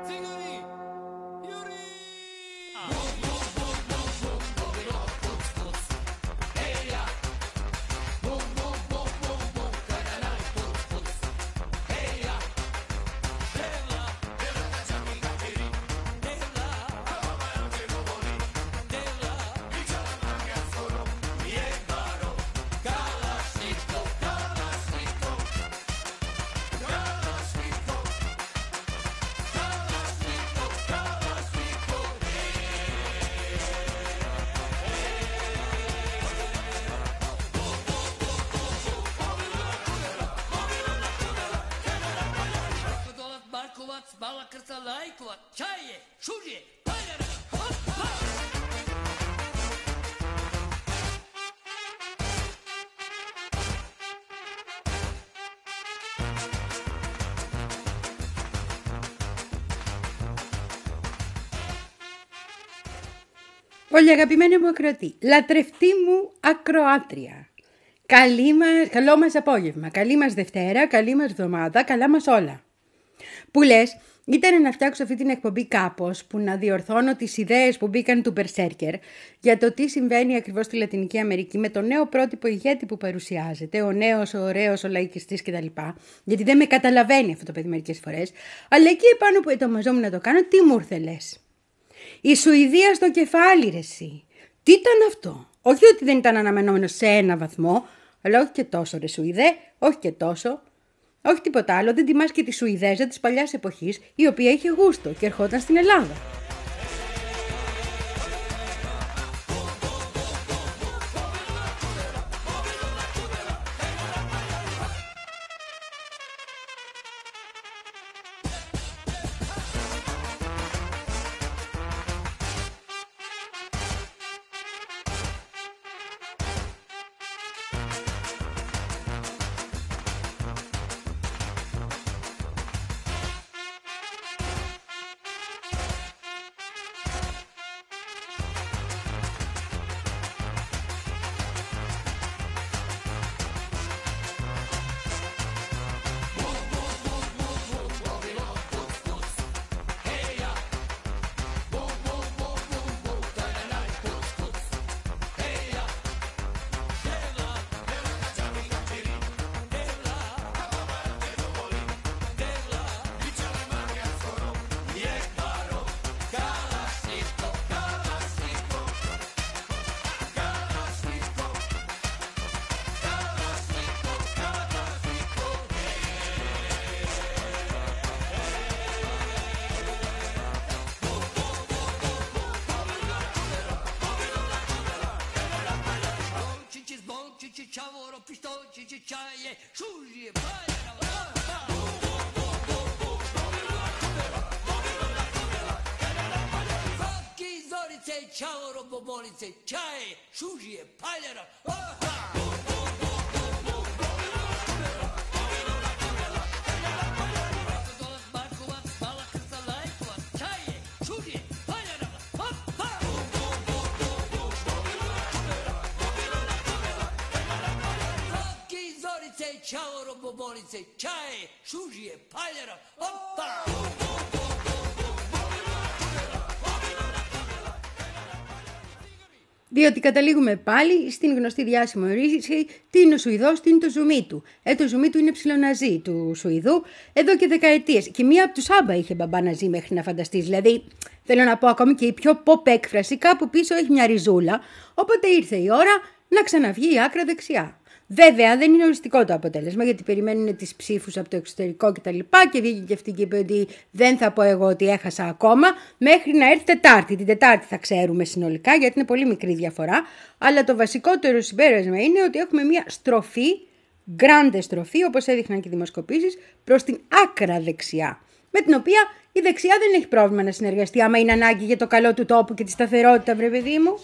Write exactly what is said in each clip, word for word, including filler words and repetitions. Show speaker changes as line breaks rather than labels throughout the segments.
Bala krca lajkova, čaje, šužje, paljara, hop, hop!
Πολύ αγαπημένη μου ακροατή, λατρευτή μου ακροάτρια. Καλή μας, καλό μας απόγευμα, καλή μας Δευτέρα, καλή μας εβδομάδα, καλά μας όλα. Που λες, ήταν να φτιάξω αυτή την εκπομπή κάπως που να διορθώνω τις ιδέες που μπήκαν του Μπερσέρκερ για το τι συμβαίνει ακριβώς στη Λατινική Αμερική με το νέο πρότυπο ηγέτη που παρουσιάζεται, ο νέος, ο ωραίος, ο λαϊκιστής κτλ. Γιατί δεν με καταλαβαίνει αυτό το παιδί μερικές φορές. Αλλά εκεί επάνω που ετοιμαζόμουν να το κάνω, τι μου ήρθε λες? Η Σουηδία στο κεφάλι, ρε εσύ. Τι ήταν αυτό? Όχι ότι δεν ήταν αναμενόμενο σε ένα βαθμό, αλλά όχι και τόσο, ρε Σουηδέ, όχι και τόσο. Όχι τίποτα άλλο, δεν τιμάς και τη Σουηδέζα της παλιάς εποχής, η οποία είχε γούστο και ερχόταν στην Ελλάδα.
Ciao, bobolice, čaje, šužije, paljara, Ciao, bobolice, čaje, šužije, paljara, opa!
Διότι καταλήγουμε πάλι στην γνωστή διάσημη ρίση τι είναι ο Σουηδός, τι είναι το ζουμί του. Ε, το ζουμί του είναι ψιλοναζί του Σουηδού εδώ και δεκαετίες. Και μία από τους Άμπα είχε μπαμπά ναζί μέχρι να φανταστείς. Δηλαδή, θέλω να πω ακόμη και η πιο pop έκφραση κάπου πίσω έχει μια ριζούλα. Οπότε ήρθε η ώρα να ξαναβγεί η άκρα δεξιά. Βέβαια δεν είναι οριστικό το αποτέλεσμα γιατί περιμένουν τις ψήφους από το εξωτερικό κτλ. Και, και βγήκε και αυτή και είπε ότι δεν θα πω εγώ ότι έχασα ακόμα μέχρι να έρθει Τετάρτη. Την Τετάρτη θα ξέρουμε συνολικά γιατί είναι πολύ μικρή διαφορά. Αλλά το βασικότερο συμπέρασμα είναι ότι έχουμε μια στροφή, γκράντε στροφή όπως έδειχναν και οι δημοσκοπήσεις προς την άκρα δεξιά. Με την οποία η δεξιά δεν έχει πρόβλημα να συνεργαστεί άμα είναι ανάγκη για το καλό του τόπου και τη σταθερότητα, βρε παιδί μου.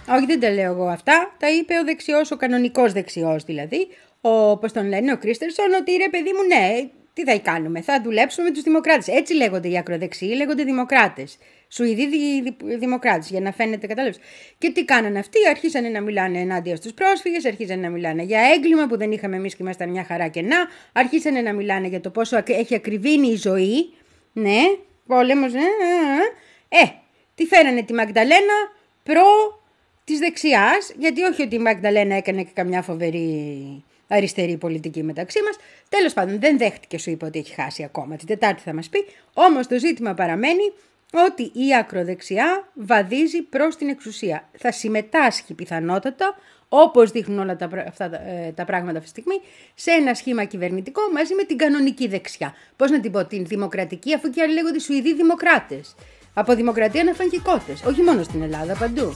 Όχι, δεν τα λέω εγώ αυτά. Τα είπε ο δεξιός, ο κανονικός δεξιός δηλαδή. Ο, πώς τον λένε, ο Κρίστερσον, ότι ρε παιδί μου, ναι, τι θα κάνουμε, θα δουλέψουμε με τους δημοκράτες. Έτσι λέγονται οι ακροδεξιοί, λέγονται δημοκράτες. Σουηδοί δη, δη, δημοκράτες, για να φαίνεται, κατάλαβες. Και τι κάνανε αυτοί, αρχίσανε να μιλάνε ενάντια στους πρόσφυγες, αρχίσανε να μιλάνε για έγκλημα που δεν είχαμε εμείς και ήμασταν μια χαρά κενά, αρχίσανε να μιλάνε για το πόσο έχει ακριβήνει η ζωή. Ναι, πόλεμος, ναι, ε, ε, τι φέρανε τη Μαγδαλένα προ της δεξιάς, γιατί όχι ότι η Μαγδαλένα έκανε και καμιά φοβερή αριστερή πολιτική μεταξύ μας. Τέλος πάντων, δεν δέχτηκε, σου είπα ότι έχει χάσει ακόμα. Την Τετάρτη θα μας πει. Όμως το ζήτημα παραμένει ότι η ακροδεξιά βαδίζει προς την εξουσία. Θα συμμετάσχει πιθανότατα, όπως δείχνουν όλα τα, αυτά, τα πράγματα αυτή τη στιγμή, σε ένα σχήμα κυβερνητικό μαζί με την κανονική δεξιά. Πώς να την πω, την δημοκρατική, αφού και άλλοι λέγονται οι Σουηδοί δημοκράτες. Από δημοκρατία να φάνε και κότες. Όχι μόνο στην Ελλάδα, παντού.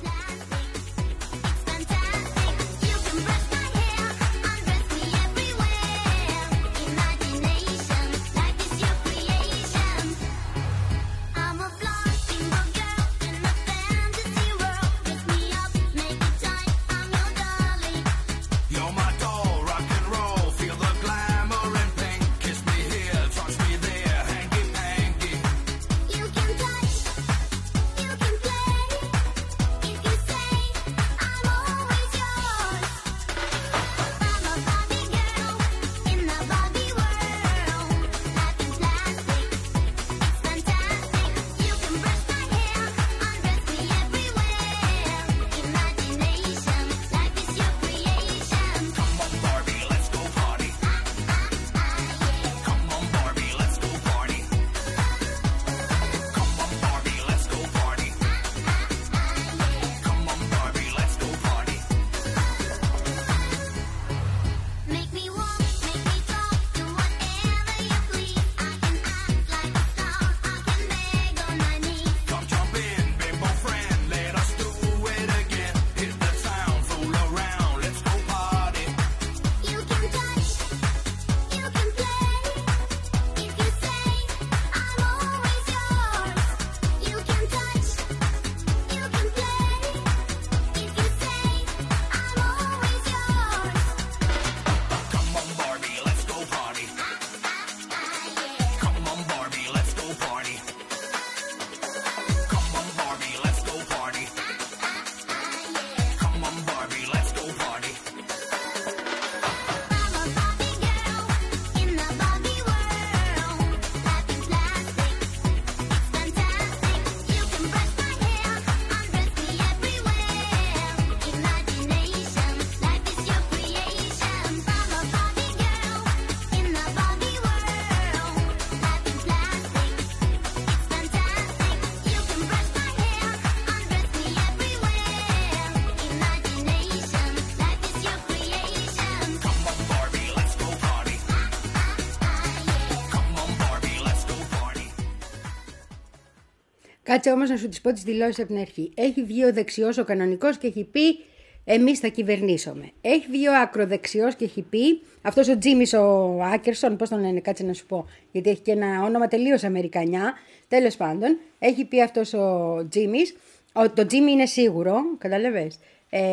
Κάτσε όμως να σου τις πω τις δηλώσεις από την αρχή. Έχει βγει ο δεξιός ο κανονικός και έχει πει εμείς θα κυβερνήσουμε. Έχει βγει ο ακροδεξιός και έχει πει, αυτός ο Τζίμις ο Άκερσον, πώς τον λένε, κάτσε να σου πω, γιατί έχει και ένα όνομα τελείως αμερικανιά, τέλος πάντων, έχει πει αυτός ο Τζίμις, το Τζίμι είναι σίγουρο, καταλαβες, ε,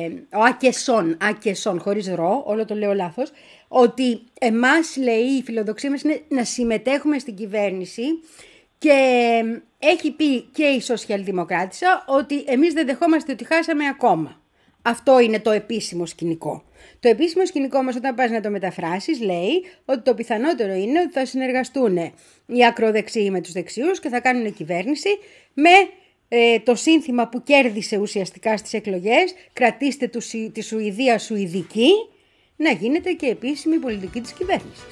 ο Άκεσον, Άκεσον χωρίς ρο, όλο το λέω λάθος, ότι εμάς, λέει, η φιλοδοξία μας είναι να συμμετέχουμε στην κυβέρνηση. Και έχει πει και η Σοσιαλδημοκράτησα ότι εμείς δεν δεχόμαστε ότι χάσαμε ακόμα. Αυτό είναι το επίσημο σκηνικό. Το επίσημο σκηνικό όμως, όταν πας να το μεταφράσεις, λέει ότι το πιθανότερο είναι ότι θα συνεργαστούν οι ακροδεξιοί με τους δεξιούς και θα κάνουν κυβέρνηση με ε, το σύνθημα που κέρδισε ουσιαστικά στις εκλογές, κρατήστε του, τη Σουηδία σουηδική, να γίνεται και επίσημη πολιτική της κυβέρνησης.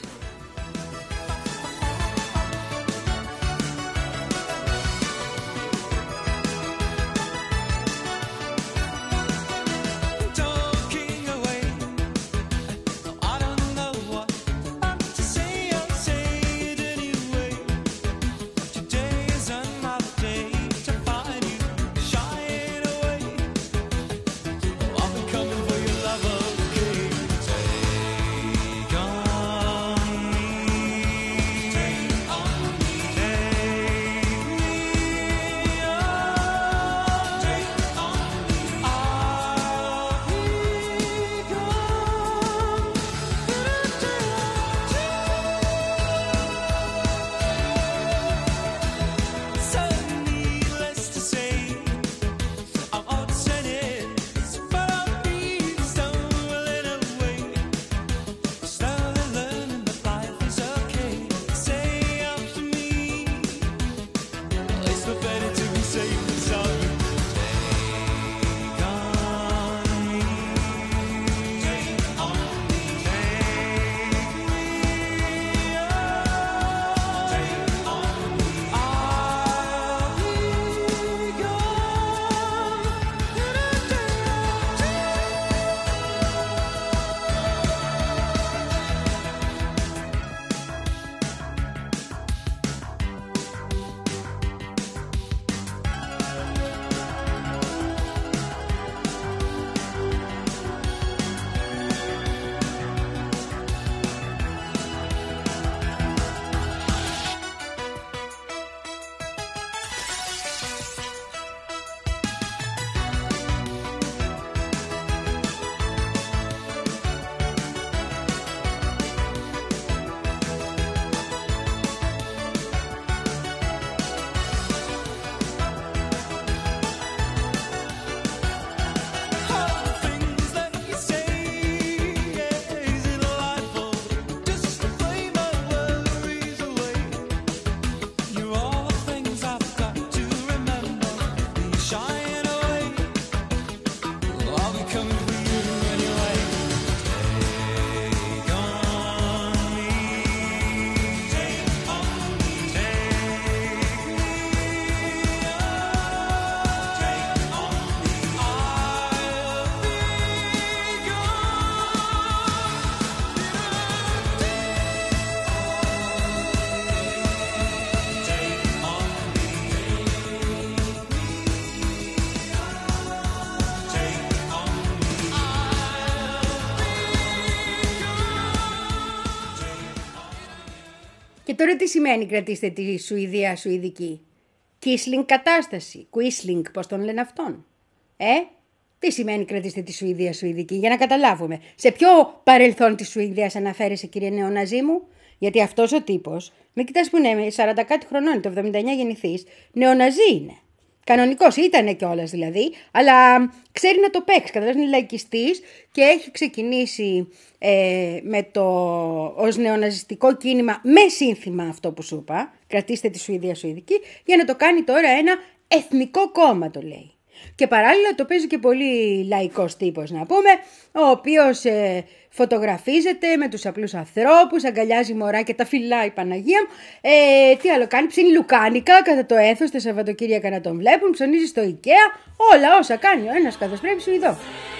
τώρα τι σημαίνει κρατήστε τη Σουηδία Σουηδική? Κίσλινγκ κατάσταση, Κουίσλινγκ, πώς τον λένε αυτόν. Ε, τι σημαίνει κρατήστε τη Σουηδία Σουηδική, για να καταλάβουμε. Σε ποιο παρελθόν της Σουηδίας αναφέρεσαι, κύριε νεοναζί μου? Γιατί αυτός ο τύπος, με κοιτάς που είναι σαράντα κάτι χρονών, το εβδομήντα εννιά γεννηθής, νεοναζί είναι. Κανονικός ήτανε κιόλας δηλαδή, αλλά ξέρει να το παίξει. Καταλαβαίνεις, είναι λαϊκιστής και έχει ξεκινήσει ε, με το, ως νεοναζιστικό κίνημα με σύνθημα αυτό που σου είπα, κρατήστε τη Σουηδία Σουηδική, για να το κάνει τώρα ένα εθνικό κόμμα, το λέει. Και παράλληλα το παίζει και πολύ λαϊκός τύπος, να πούμε, ο οποίος ε, φωτογραφίζεται με τους απλούς ανθρώπους, αγκαλιάζει μωρά και τα φυλάει, Παναγία μου. Ε, τι άλλο κάνει, ψήνει λουκάνικα κατά το έθος, τα Σαββατοκύριακα να τον βλέπουν, ψωνίζει στο IKEA, όλα όσα κάνει ο ένας καθώς πρέπει Σουηδός.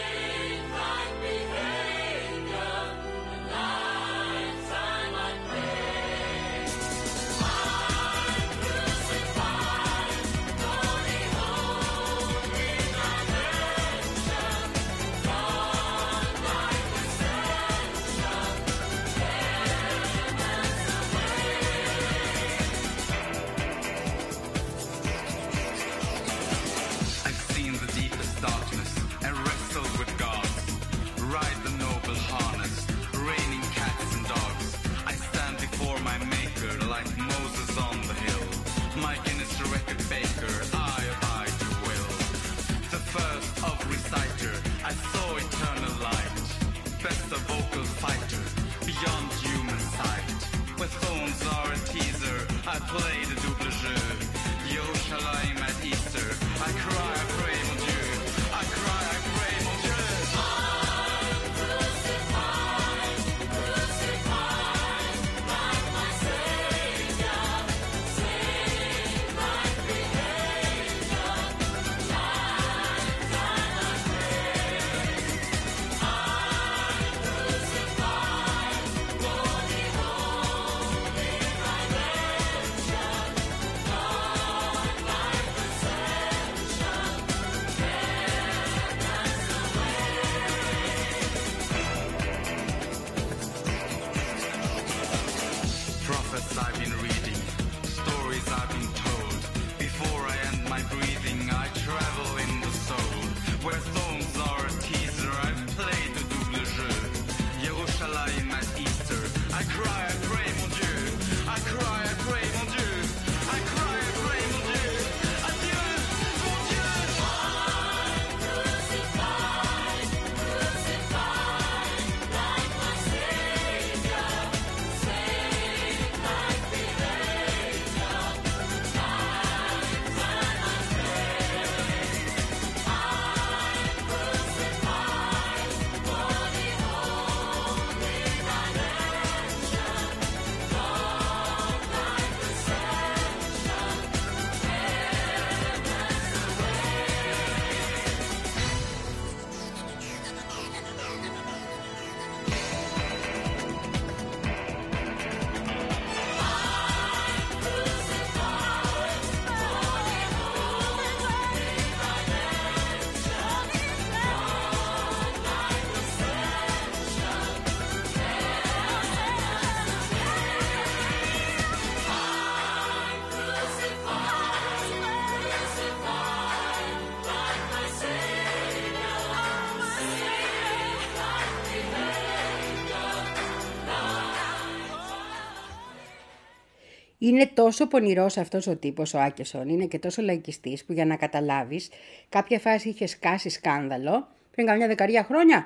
Είναι τόσο πονηρός αυτός ο τύπος, ο Άκεσον, είναι και τόσο λαϊκιστής που για να καταλάβεις, κάποια φάση είχε σκάσει σκάνδαλο, πριν καμιά δεκαριά χρόνια,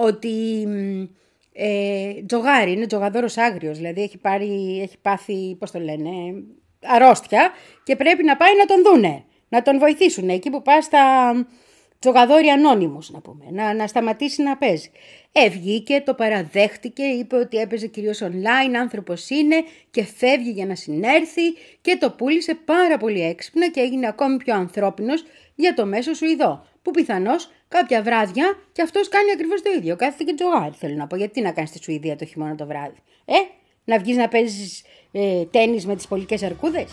ότι ε, τζογάρι, είναι τζογαδόρος άγριος, δηλαδή έχει, πάρει, έχει πάθει, πώς το λένε, αρρώστια και πρέπει να πάει να τον δούνε, να τον βοηθήσουν εκεί που πάει στα τζογαδόροι ανώνυμους, να πούμε, να, να σταματήσει να παίζει. Έβγηκε, το παραδέχτηκε, είπε ότι έπαιζε κυρίως online, άνθρωπος είναι και φεύγει για να συνέρθει και το πούλησε πάρα πολύ έξυπνα και έγινε ακόμη πιο ανθρώπινος για το μέσο Σουηδό, που πιθανώς κάποια βράδια και αυτός κάνει ακριβώς το ίδιο. Κάθεται και τζογάρι, θέλω να πω. Γιατί να κάνεις στη Σουηδία το χειμώνα το βράδυ? Ε, να βγεις να παίζεις ε, τένις με τις πολικές αρκούδες?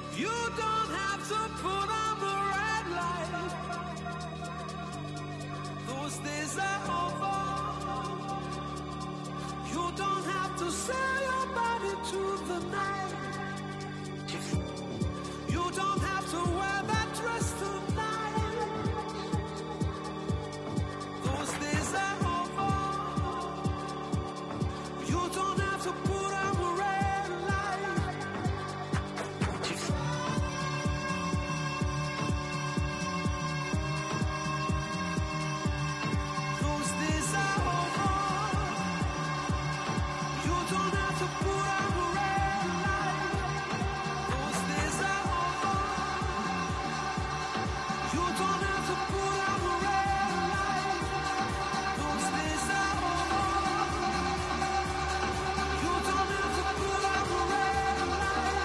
You don't have to put on the red light. Those days are over. You don't have to sell your body to the night. You don't have to wear that dress tonight. Those days are over. You don't have to put on the red light. Those days are over. You don't have to put on the red light. Those days are over. You don't have to put on the red light. Those days are over. You don't have to put on the red light.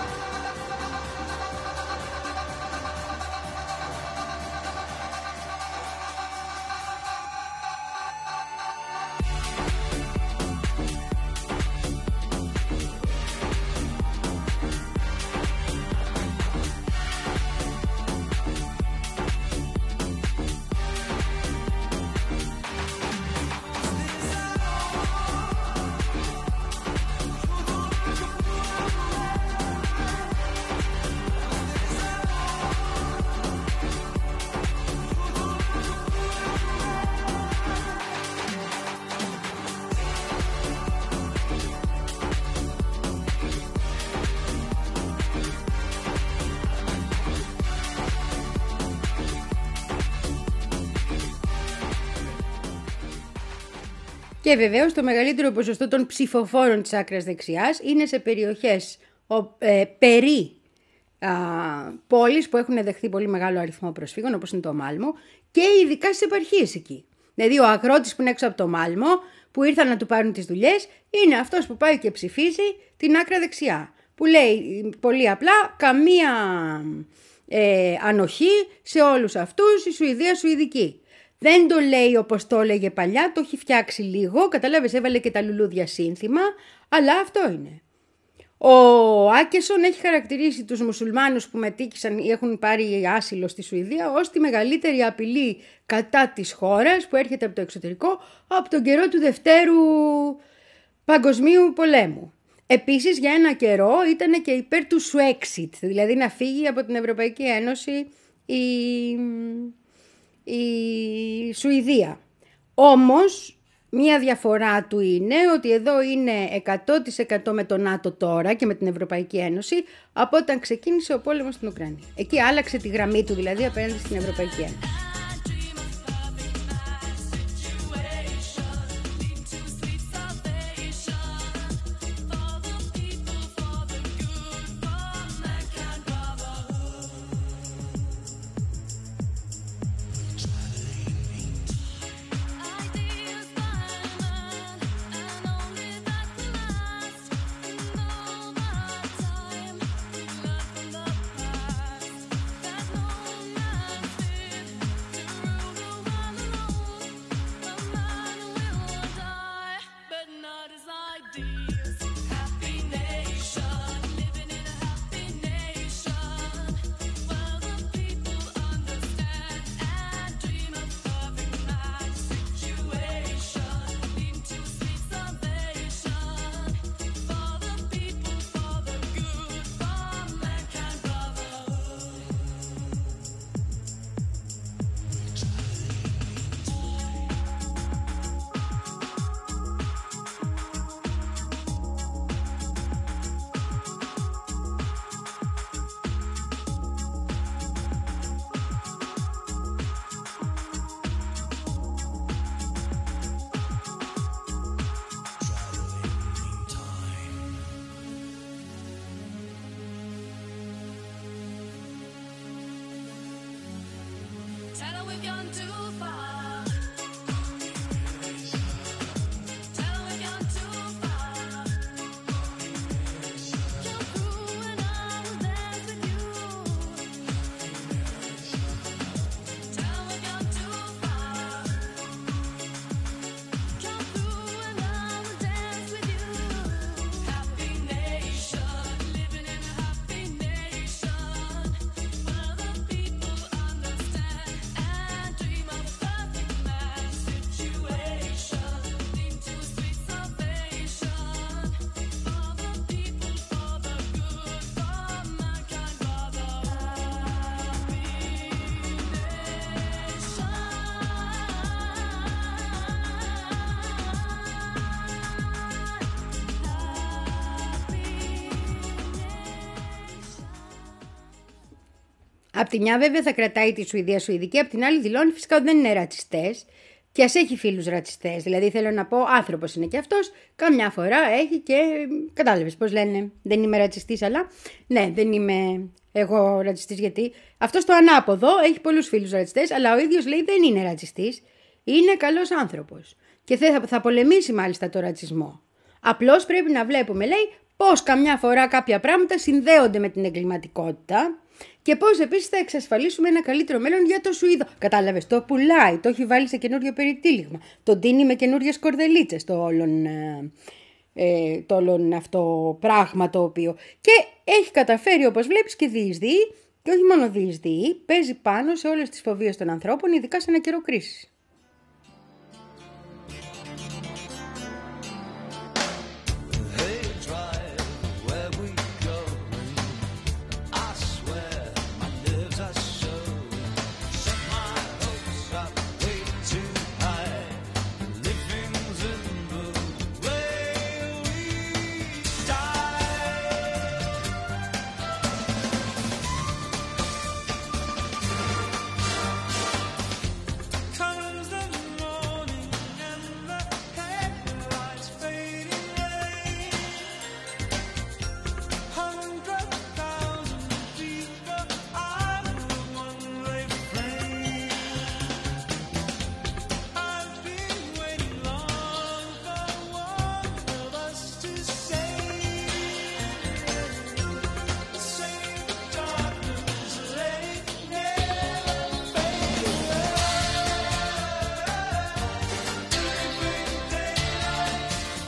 Και βεβαίως το μεγαλύτερο ποσοστό των ψηφοφόρων της άκρας δεξιάς είναι σε περιοχές ε, περί α, πόλεις που έχουν δεχθεί πολύ μεγάλο αριθμό προσφύγων, όπως είναι το Μάλμο, και ειδικά στις επαρχίες εκεί. Δηλαδή ο αγρότης που είναι έξω από το Μάλμο, που ήρθαν να του πάρουν τις δουλειές, είναι αυτός που πάει και ψηφίζει την άκρα δεξιά. Που λέει πολύ απλά καμία ε, ανοχή σε όλους αυτούς, η Σουηδία Σουηδική. Δεν το λέει όπως το έλεγε παλιά, το έχει φτιάξει λίγο, καταλάβες, έβαλε και τα λουλούδια σύνθημα, αλλά αυτό είναι. Ο Άκεσον έχει χαρακτηρίσει τους μουσουλμάνους που μετήκησαν ή έχουν πάρει άσυλο στη Σουηδία ως τη μεγαλύτερη απειλή κατά της χώρας που έρχεται από το εξωτερικό από τον καιρό του Δευτέρου Παγκοσμίου Πολέμου. Επίσης για ένα καιρό ήταν και υπέρ του Swexit, δηλαδή να φύγει από την Ευρωπαϊκή Ένωση η... η Σουηδία. Όμως, μία διαφορά του είναι ότι εδώ είναι εκατό τοις εκατό με το ΝΑΤΟ τώρα και με την Ευρωπαϊκή Ένωση από όταν ξεκίνησε ο πόλεμος στην Ουκρανία. Εκεί άλλαξε τη γραμμή του δηλαδή απέναντι στην Ευρωπαϊκή Ένωση.
Tell her we've gone too far. Tell her we've gone too far. You're through and I will dance with you. Tell her we've gone too far. Come through and I will dance with you. Happy nation, living in a happy nation.
Απ' τη μια βέβαια θα κρατάει τη Σουηδία Σουηδική, απ' την άλλη δηλώνει φυσικά ότι δεν είναι ρατσιστές. Και ας έχει φίλους ρατσιστές, δηλαδή θέλω να πω άνθρωπος είναι και αυτός, καμιά φορά έχει και κατάλαβες πώς λένε, δεν είμαι ρατσιστής αλλά, ναι δεν είμαι εγώ ρατσιστής γιατί αυτός το ανάποδο έχει πολλούς φίλους ρατσιστές αλλά ο ίδιος λέει δεν είναι ρατσιστής, είναι καλός άνθρωπος και θα, θα πολεμήσει μάλιστα το ρατσισμό. Απλώς πρέπει να βλέπουμε λέει πώς καμιά φορά κάποια πράγματα συνδέονται με την εγκληματικότητα. Και πώς επίσης θα εξασφαλίσουμε ένα καλύτερο μέλλον για το Σουηδό. Κατάλαβες, το πουλάει, το έχει βάλει σε καινούριο περιτύλιγμα. Το δίνει με καινούριες κορδελίτσες το όλον, ε, το όλον αυτό πράγμα το οποίο. Και έχει καταφέρει όπως βλέπεις και διεισδύει, και όχι μόνο διεισδύει, παίζει πάνω σε όλες τις φοβίες των ανθρώπων, ειδικά σε ένα καιρό κρίσης.
Hey, drive where we go. I swear my nerves are showing. Set my hopes up way too high. Living's in the way we die. Comes the morning and the headlights fading away. Hundred thousand people are the one-way flame. I've been waiting long for one of us to say, save the darkness, let it never fade away. Living daylight.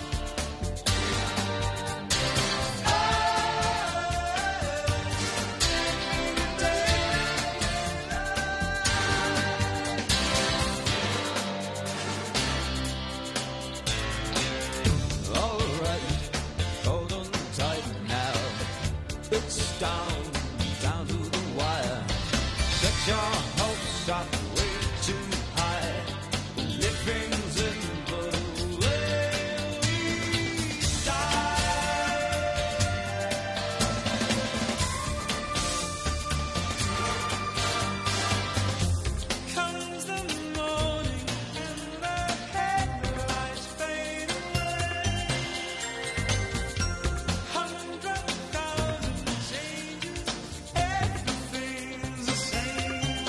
All right, hold on tight now. It's down, down to the wire. Set your hopes up way too high. Living's in the way we die. Comes the morning and the headlights fade away. Hundred thousand changes, everything's the same.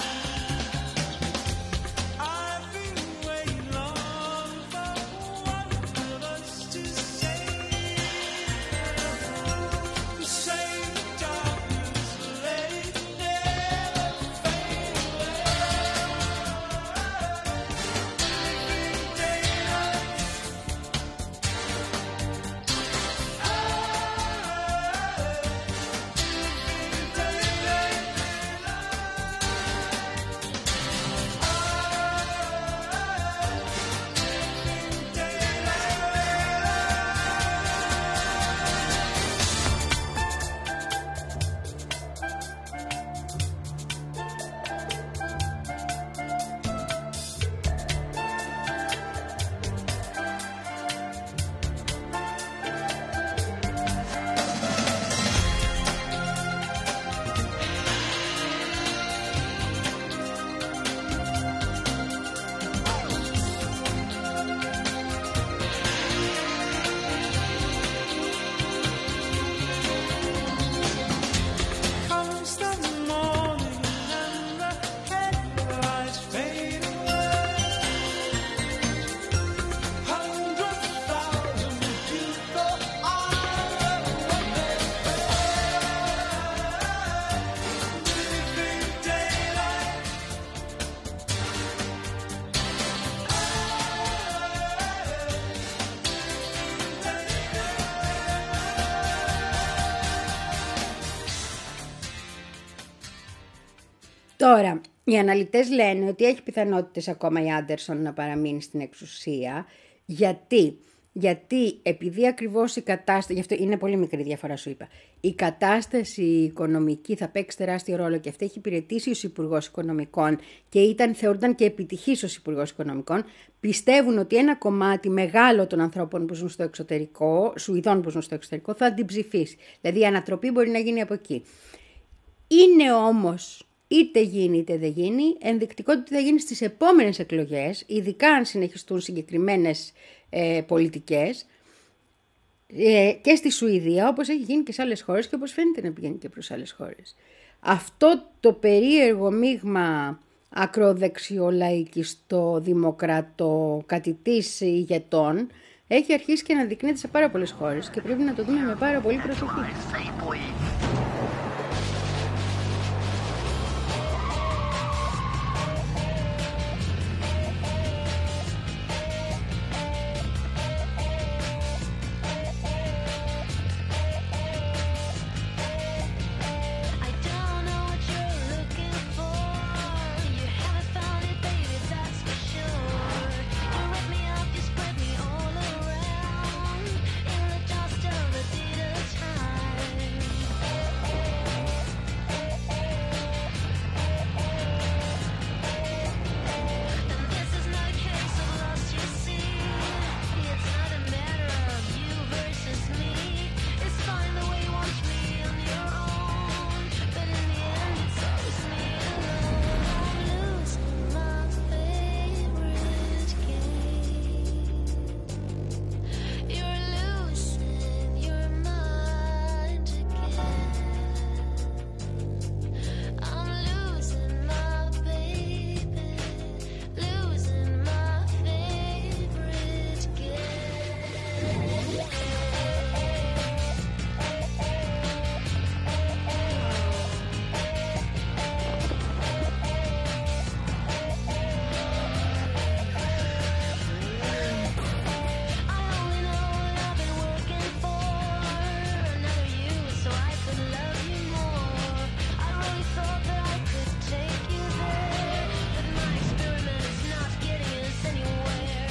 I've been waiting long for one of us to say, save the darkness, let it never fade away. Living daylight. Comes the morning and the headlights fade away. Hundred thousand people are running living daylight.
Τώρα, οι αναλυτές λένε ότι έχει πιθανότητες ακόμα η Άντερσον να παραμείνει στην εξουσία. Γιατί? Γιατί επειδή ακριβώς η κατάσταση, γι' αυτό είναι πολύ μικρή διαφορά σου είπα, η κατάσταση οικονομική θα παίξει τεράστιο ρόλο και αυτή έχει υπηρετήσει ως Υπουργός Οικονομικών και ήταν, θεωρούνταν και επιτυχής ως Υπουργός Οικονομικών, πιστεύουν ότι ένα κομμάτι μεγάλο των ανθρώπων που ζουν στο εξωτερικό, Σουηδών που ζουν στο εξωτερικό, θα την ψηφίσει. Δηλαδή η ανατροπή μπορεί να γίνει από εκεί. Είναι όμως είτε γίνει είτε δεν γίνει, ενδεικτικό ότι θα γίνει στις επόμενες εκλογές, ειδικά αν συνεχιστούν συγκεκριμένες ε, πολιτικές, ε, και στη Σουηδία, όπως έχει γίνει και σε άλλες χώρες και όπως φαίνεται να πηγαίνει και προς άλλες χώρες. Αυτό το περίεργο μείγμα ακροδεξιολαϊκιστο δημοκρατο κατητής ηγετών έχει αρχίσει και να δεικνύεται σε πάρα πολλές χώρες και πρέπει να το δούμε με πάρα πολύ προσοχή.
I don't know what you're looking for. You haven't found it, baby, that's for sure. You rip me up, you spread me all around in the dust of the deed of time. And this is not a case of lost, you see. It's not a matter of you versus me. It's fine the way you want me on your own, but in the end it's always me alone. I'm losing my favorite game. You're losing your mind again. I'm losing my baby, losing my favorite game. I only know what I've been working for, another you so I could love you more. I really thought that I could take you there, but my experiment is not getting us anywhere.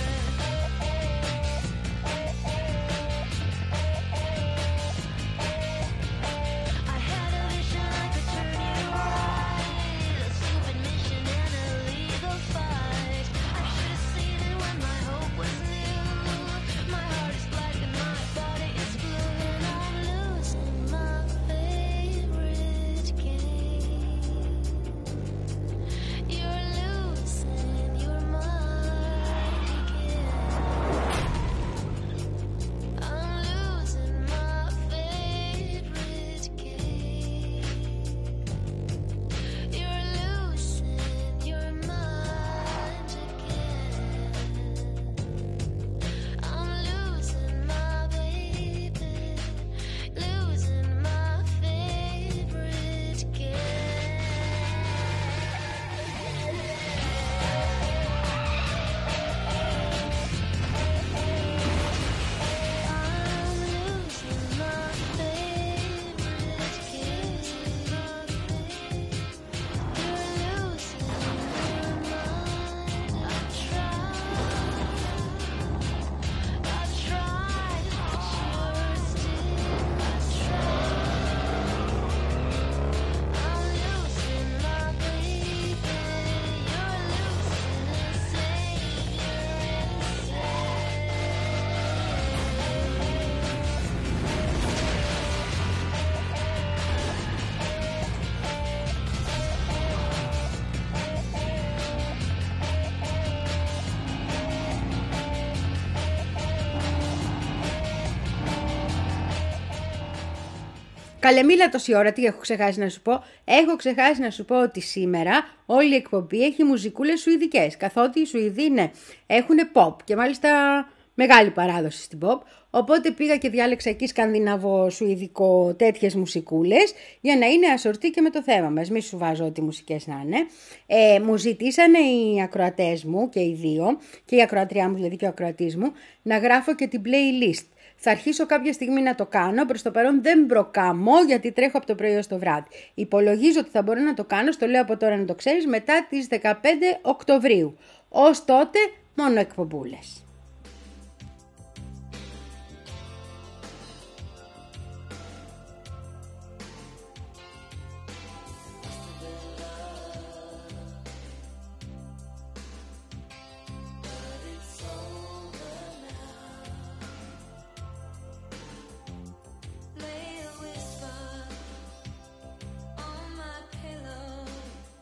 I had a vision I could turn you right, a stupid mission and a legal fight. I should have seen it when my hope was new. My heart is black and my body is blue, and I'm losing my favorite game. You're losing your mind again. I'm losing my favorite game. You're losing your mind again. I'm losing my baby, losing my favorite game. I'm losing my favorite game. You're losing your mind. I tried, I tried, but you're still. I tried. I'm losing my baby. You're losing a savior
Καλεμίλα τόση ώρα, τι έχω ξεχάσει να σου πω. Έχω ξεχάσει να σου πω ότι σήμερα όλη η εκπομπή έχει μουζικούλες σουηδικές, καθότι οι Σουηδοί ναι, έχουν pop και μάλιστα μεγάλη παράδοση στην pop. Οπότε πήγα και διάλεξα εκεί σκανδιναβο-σουηδικό τέτοιες μουσικούλες για να είναι ασορτή και με το θέμα μας. Μη σου βάζω ό,τι μουσικές να είναι. Ε, μου ζητήσανε οι ακροατές μου και οι δύο, και η ακροατριά μου δηλαδή και ο ακροατής μου, να γράφω και την playlist. Θα αρχίσω κάποια στιγμή να το κάνω, προς το παρόν δεν προκάμω γιατί τρέχω από το πρωί ως το βράδυ. Υπολογίζω ότι θα μπορώ να το κάνω, στο λέω από τώρα να το ξέρεις, μετά τις δεκαπέντε Οκτωβρίου. Ως τότε μόνο εκπομπούλες.
Lay a whisper on my pillow.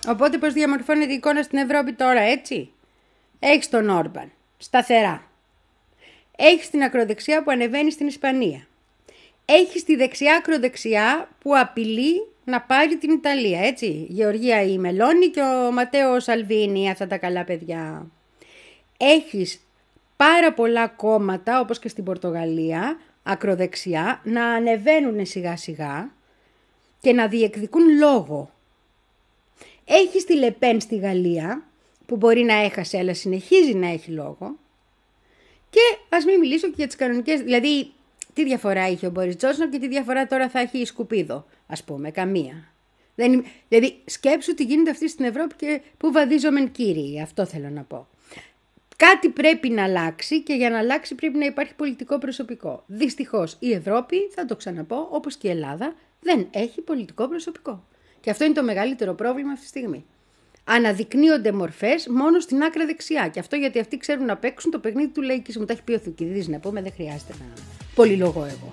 Οπότε πώς διαμορφώνεται η εικόνα στην Ευρώπη τώρα, έτσι? Έχεις τον Όρμπαν, σταθερά. Έχεις την ακροδεξιά που ανεβαίνει στην Ισπανία. Έχεις τη δεξιά ακροδεξιά που απειλεί να πάρει την Ιταλία, έτσι. Γεωργία η Μελώνη και ο Ματέο Σαλβίνι, αυτά τα καλά παιδιά. Έχεις πάρα πολλά κόμματα, όπως και στην Πορτογαλία, ακροδεξιά, να ανεβαίνουν σιγά σιγά και να διεκδικούν λόγο. Έχεις τη Λεπέν στη Γαλλία, που μπορεί να έχασε, αλλά συνεχίζει να έχει λόγο. Και ας μην μιλήσω και για τις κανονικές, δηλαδή τι διαφορά είχε ο Μπόρις Τζόνσον και τι διαφορά τώρα θα έχει η Σκουπίδο, ας πούμε, καμία. Δεν, δηλαδή σκέψου τι γίνεται αυτή στην Ευρώπη και που βαδίζομεν κύριοι, αυτό θέλω να πω. Κάτι πρέπει να αλλάξει και για να αλλάξει πρέπει να υπάρχει πολιτικό προσωπικό. Δυστυχώς η Ευρώπη, θα το ξαναπώ, όπως και η Ελλάδα, δεν έχει πολιτικό προσωπικό. Και αυτό είναι το μεγαλύτερο πρόβλημα αυτή τη στιγμή. Αναδεικνύονται μορφές μόνο στην άκρα δεξιά. Και αυτό γιατί αυτοί ξέρουν να παίξουν το παιχνίδι του λαϊκισμού. Τα έχει πει ο Θουκυδίδης, να πούμε, δεν χρειάζεται να πολυλογώ εγώ.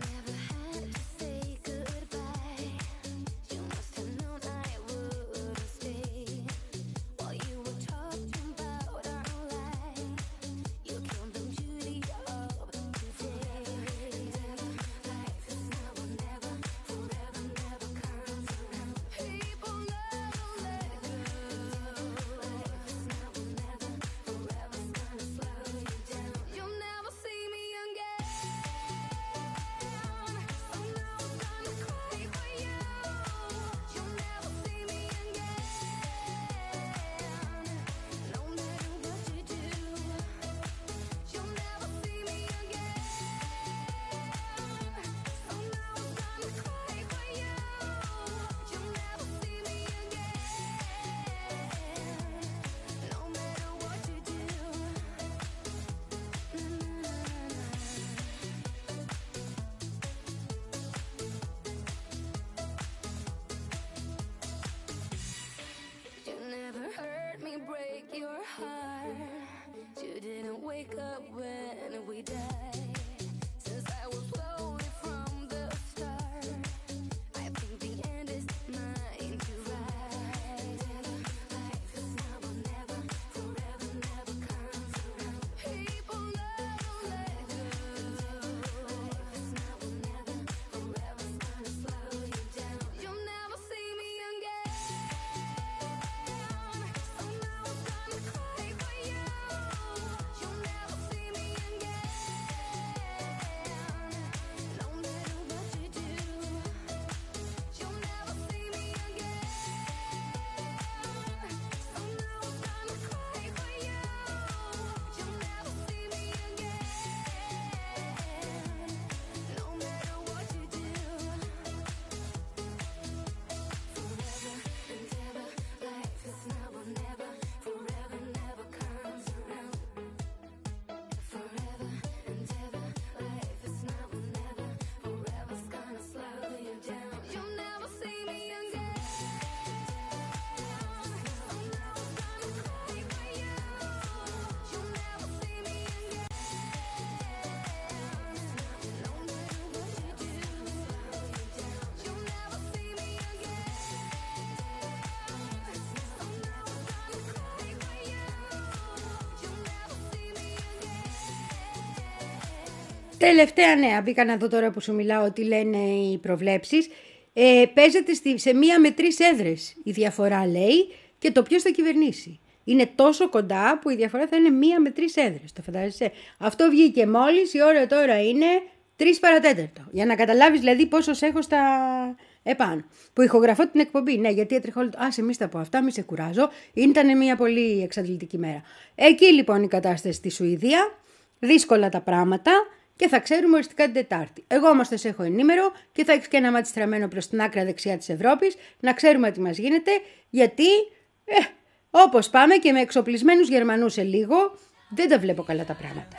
Τελευταία νέα, μπήκα να δω τώρα που σου μιλάω τι λένε οι προβλέψεις. Ε, παίζεται στη, σε μία με τρεις έδρες η διαφορά, λέει, και το ποιος θα κυβερνήσει. Είναι τόσο κοντά που η διαφορά θα είναι μία με τρεις έδρες. Το φαντάζεσαι. Αυτό βγήκε μόλις, η ώρα τώρα είναι τρεις παρατέταρτο. Για να καταλάβεις δηλαδή πόσο έχω στα επάνω. Που ηχογραφώ την εκπομπή. Ναι, γιατί έτρεχα όλο το. Άσε, μη στα πω αυτά, μη σε κουράζω. Ήταν μια πολύ εξαντλητική μέρα. Εκεί λοιπόν η κατάσταση στη Σουηδία. Δύσκολα τα πράγματα. Και θα ξέρουμε οριστικά την Τετάρτη. Εγώ όμως θα σε έχω ενήμερο και θα έχεις και ένα μάτι στραμμένο προς την άκρα δεξιά της Ευρώπης, να ξέρουμε τι μας γίνεται, γιατί ε, όπως πάμε και με εξοπλισμένους Γερμανούς σε λίγο, δεν τα βλέπω καλά τα πράγματα.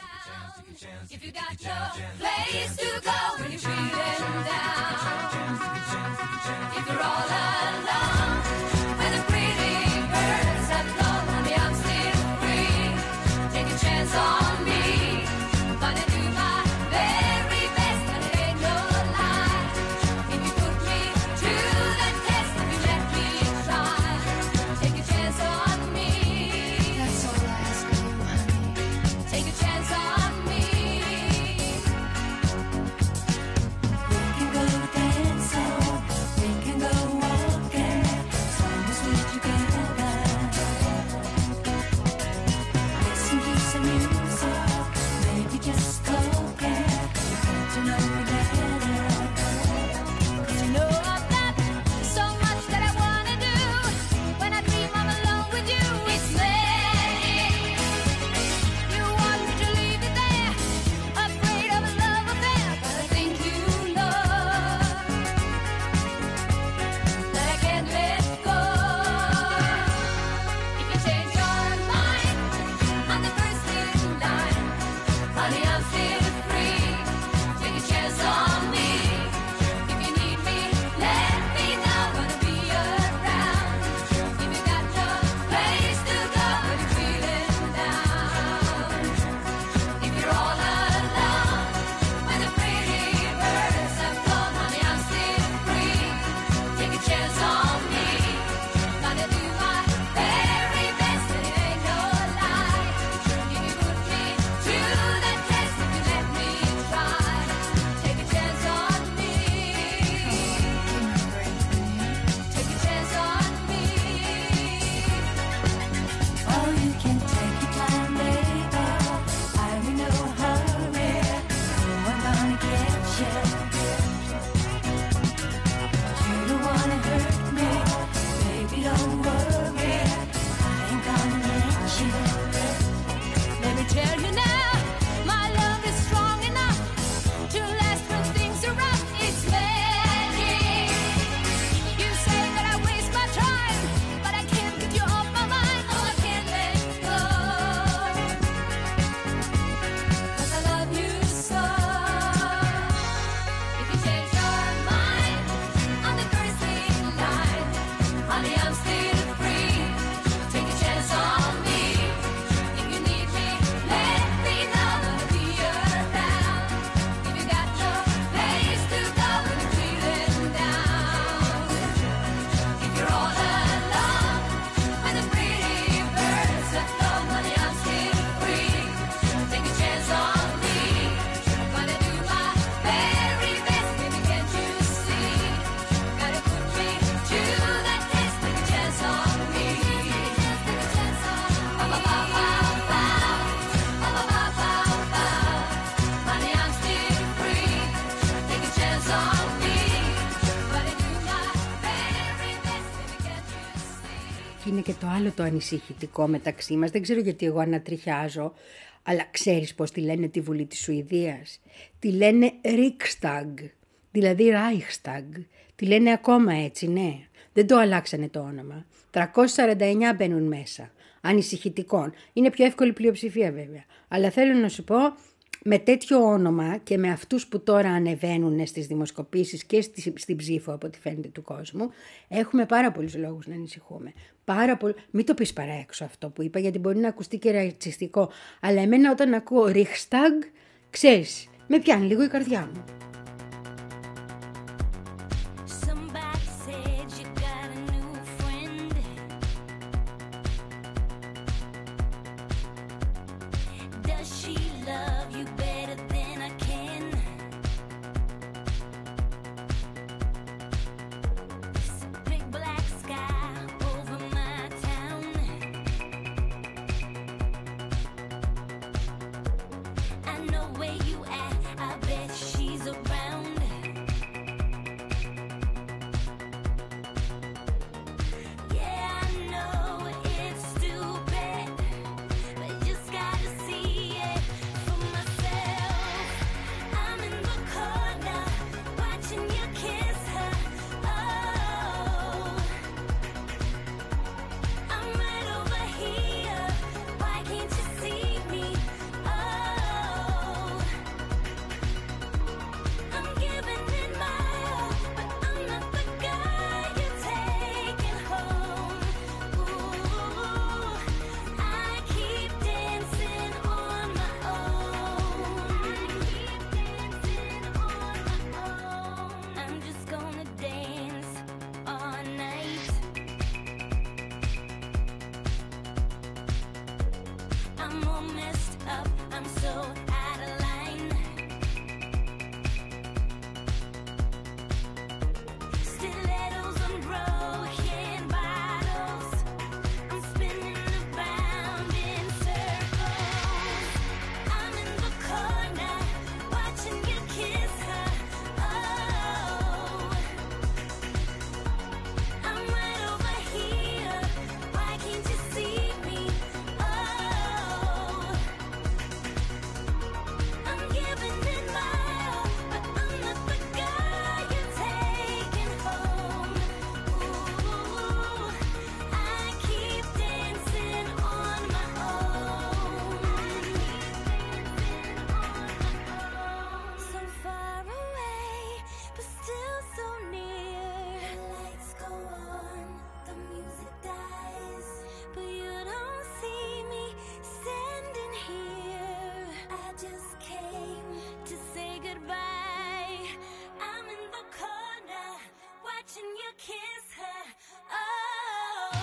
Και είναι και το άλλο το ανησυχητικό μεταξύ μας. Δεν ξέρω γιατί εγώ ανατριχιάζω, αλλά ξέρεις πώς τη λένε τη Βουλή της Σουηδίας? Τη λένε Riksdag, δηλαδή Reichstag. Τη λένε ακόμα έτσι, ναι. Δεν το αλλάξανε το όνομα. τριακόσιοι σαράντα εννιά μπαίνουν μέσα. Ανησυχητικών. Είναι πιο εύκολη πλειοψηφία βέβαια. Αλλά θέλω να σου πω, με τέτοιο όνομα και με αυτούς που τώρα ανεβαίνουν στις δημοσκοπήσεις και στη, στην ψήφο από ό,τι φαίνεται του κόσμου, έχουμε πάρα πολλούς λόγους να ανησυχούμε. Πάρα πολύ... Μην το πεις παρά έξω αυτό που είπα, γιατί μπορεί να ακουστεί και ρατσιστικό. Αλλά εμένα όταν ακούω Riksdag, ξέρεις, με πιάνει λίγο η καρδιά μου.
Somebody said you got a new friend. Does she love you better than I can? It's a big black sky over my town. I know where you at, I bet she's around. Yeah, I know it's stupid, but just gotta see it for myself. I'm in the corner, watching you kiss her. Oh, I'm right over here. Why can't you see me? Oh, I'm giving it my all, but I'm not the guy you're taking home. Ooh, I keep dancing on my own. I keep dancing on my own. I'm just gonna dance all night. I'm all messed up, I'm so out of line. Stilettos and broken bottles, I'm spinning around in circles. I'm in the corner, watching you kiss her. Oh, I'm right over here. Why can't you see me? Oh, I'm giving it my all, but I'm not the guy you're taking home. Ooh, I keep dancing on my own. So far away, but still so near. The lights go on, the music dies, but you don't see me standing here. I just came to say goodbye. I'm in the corner, watching you kiss her. Oh,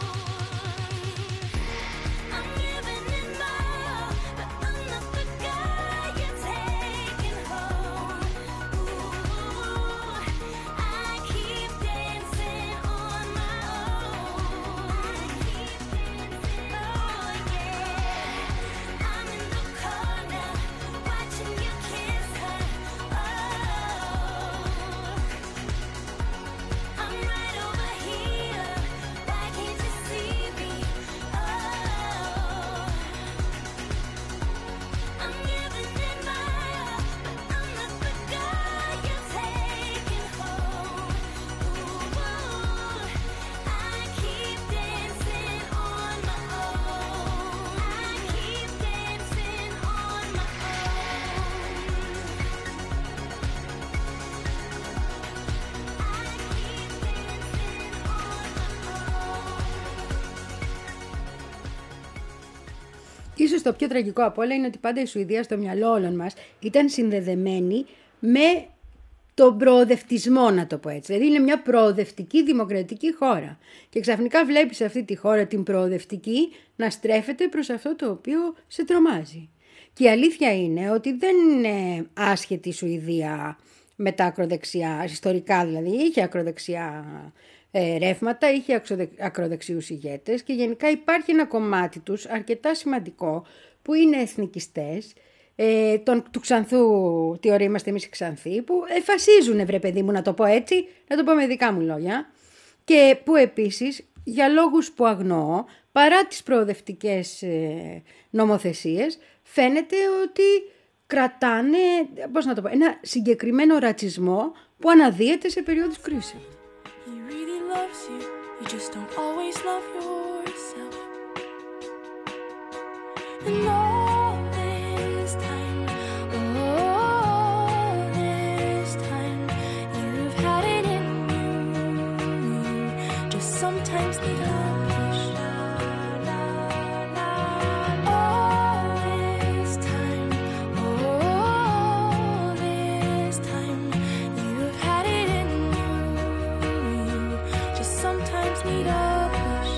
I'm giving it my all, but I'm not the guy you're taking home. Ooh, I keep dancing on my own. I keep dancing, oh yeah. I'm in the corner, watching you kiss her. Oh, I'm right over here. Why can't you see me? Oh, I'm giving it my all, but I'm not the guy you're taking home. Ooh, I keep dancing on my own. I keep dancing on my
Ίσως το πιο τραγικό από όλα είναι ότι πάντα η Σουηδία στο μυαλό όλων μας ήταν συνδεδεμένη με τον προοδευτισμό, να το πω έτσι. Δηλαδή είναι μια προοδευτική δημοκρατική χώρα. Και ξαφνικά βλέπεις αυτή τη χώρα την προοδευτική να στρέφεται προς αυτό το οποίο σε τρομάζει. Και η αλήθεια είναι ότι δεν είναι άσχετη η Σουηδία με τα ακροδεξιά, ιστορικά δηλαδή, είχε ακροδεξιά ε, ρεύματα, είχε αξοδε... ακροδεξιούς ηγέτες και γενικά υπάρχει ένα κομμάτι τους αρκετά σημαντικό που είναι εθνικιστές, ε, τον, του Ξανθού, τι ωραία είμαστε εμείς οι Ξανθοί, που εφασίζουν βρε παιδί μου να το πω έτσι, να το πω με δικά μου λόγια, και που επίσης για λόγους που αγνοώ, παρά τις προοδευτικές ε, νομοθεσίες, φαίνεται ότι κρατάνε, πώς να το πω, ένα συγκεκριμένο ρατσισμό που αναδύεται σε περίοδους κρίσεων.
He really loves you, you just don't always love yourself. And all this time, all this time, you've had it in you. You just sometimes need a push. All this time, all this time, you've had it in you. You just sometimes need a push.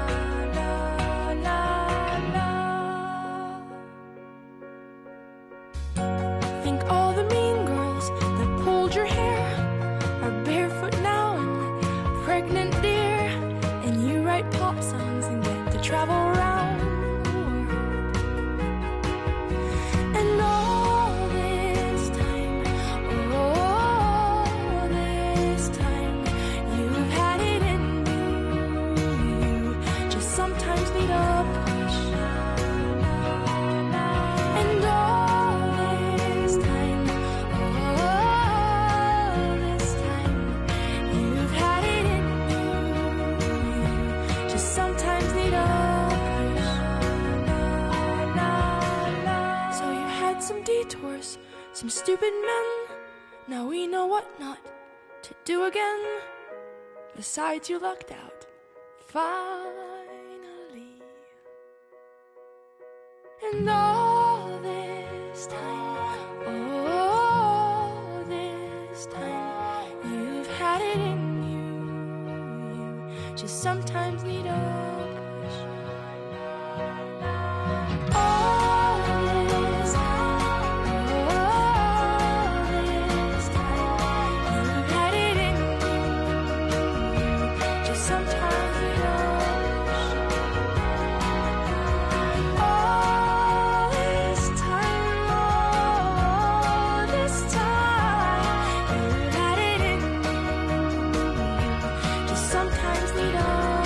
Think all the mean girls that pulled your hair are barefoot now and pregnant, dear. And you write pop songs and get to travel around the world. And all this time, all this time, you've had it in you. You just sometimes need a push. And all this time, all this time, you've had it in you. You just sometimes need a push. So you had some detours, some stupid men. Now we know what not to do again. Besides, you lucked out. Finally. And all this time, all this time, you've had it in you. You just sometimes need a push. All this time, all this time, you've had it in you. You just sometimes need a push. All this time, all this time, you've had it in you. Just sometimes need a push.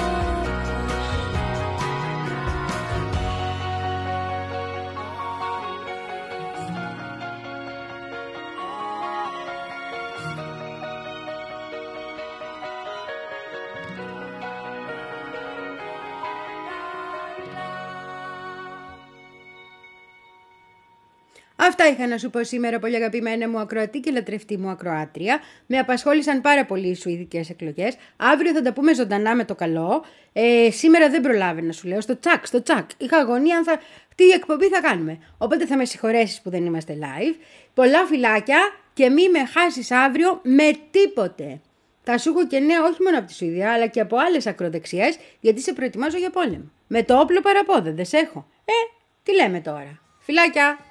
Αυτά είχα να σου πω σήμερα, πολύ αγαπημένα μου ακροατή και λατρευτή μου ακροάτρια. Με απασχόλησαν πάρα πολύ οι σουηδικές εκλογές. Αύριο θα τα πούμε ζωντανά με το καλό. Ε, σήμερα δεν προλάβαινα να σου λέω, στο τσακ, στο τσακ. Είχα αγωνία αν θα... τι εκπομπή θα κάνουμε. Οπότε θα με συγχωρέσεις που δεν είμαστε live. Πολλά φιλάκια και μη με χάσεις αύριο με τίποτε. Θα σου έχω και νέα όχι μόνο από τη Σουηδία, αλλά και από άλλες ακροδεξιές, γιατί σε προετοιμάζω για πόλεμο. Με το όπλο παραπόδε, δεν σε έχω. Ε, τι λέμε τώρα. Φιλάκια!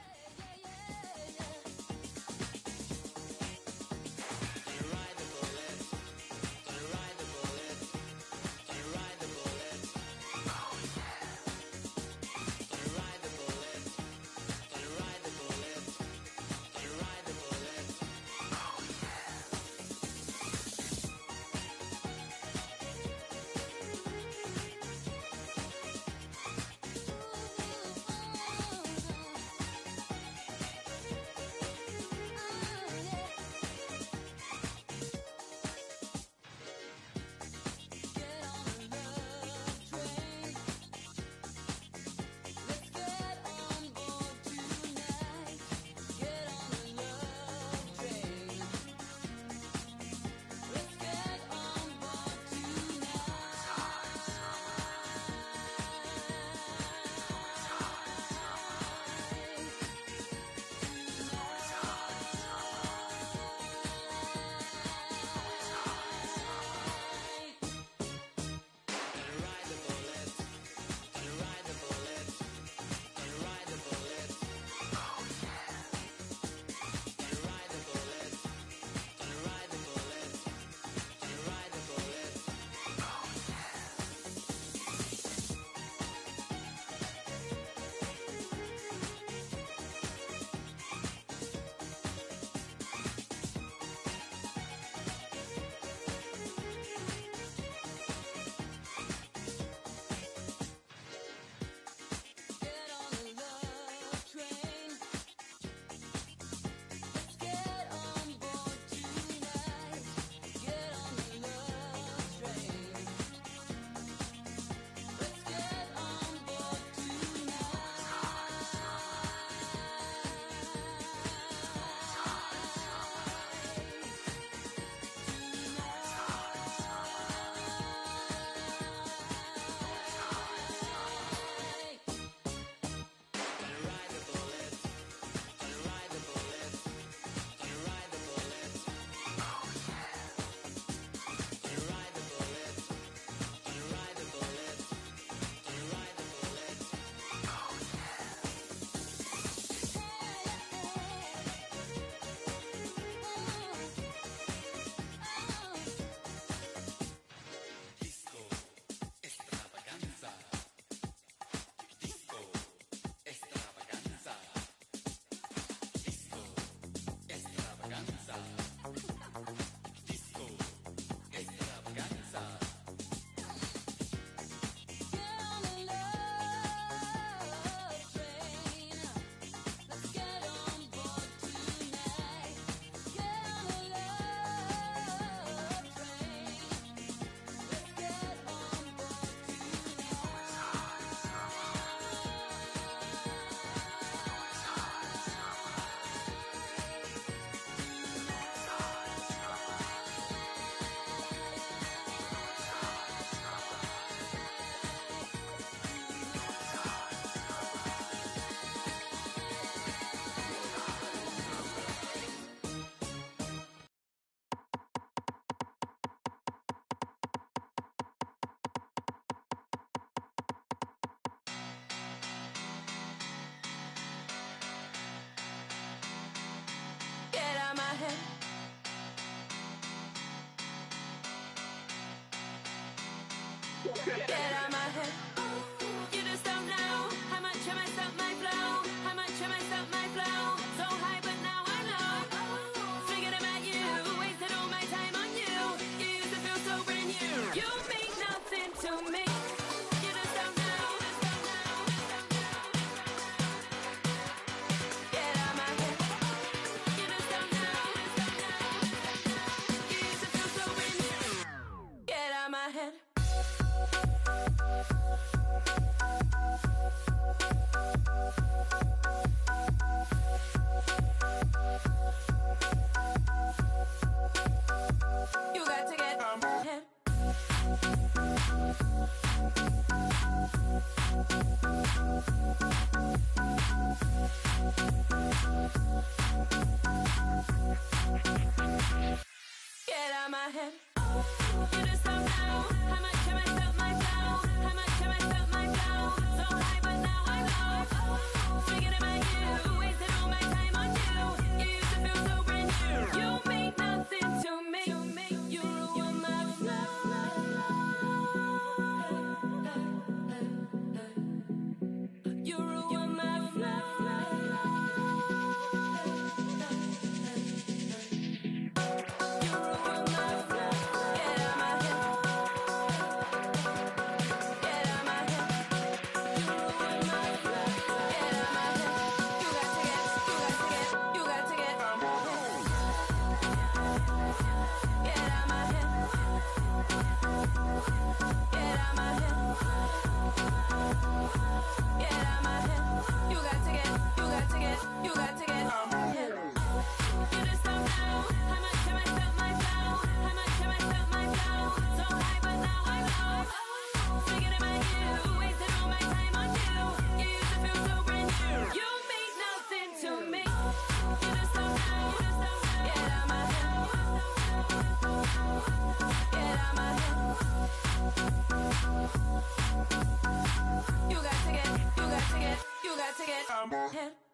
Get out my head. You just don't know how much I messed up my flow. How much I messed up my flow. So high, but now I'm low. Thinking about you, wasted all my time on you. You used to feel so brand new. You mean nothing to me. You just don't know. Get out my head. You just don't know. You used to feel so brand new. Get out my head. You got to get out my head. Get out my head. You just don't know how much I messed up my flow. How much I messed up my flow. So high, but now I'm low. Thinking about you, wasted all my time on you. You used to feel so brand new. You mean nothing to me. You ruined my flow. You ruined my flow. You ruined my flow. Get out my head. Get out my head. You ruined my flow. Get out my head. You got to get, you got to get, you got to get out my head. Get out my head. Get out my head. Get out my head. You got to get, you got to get, you got to get out my head. You just don't know how much I messed up my flow. How much I messed up my flow. So high, but now I'm low. Thinking about you, wasted all my time on you. You used to feel so brand new. You mean nothing to me. You just don't know. Get out my head. Get out my head. You got to get, you got to get, you got to get out my head.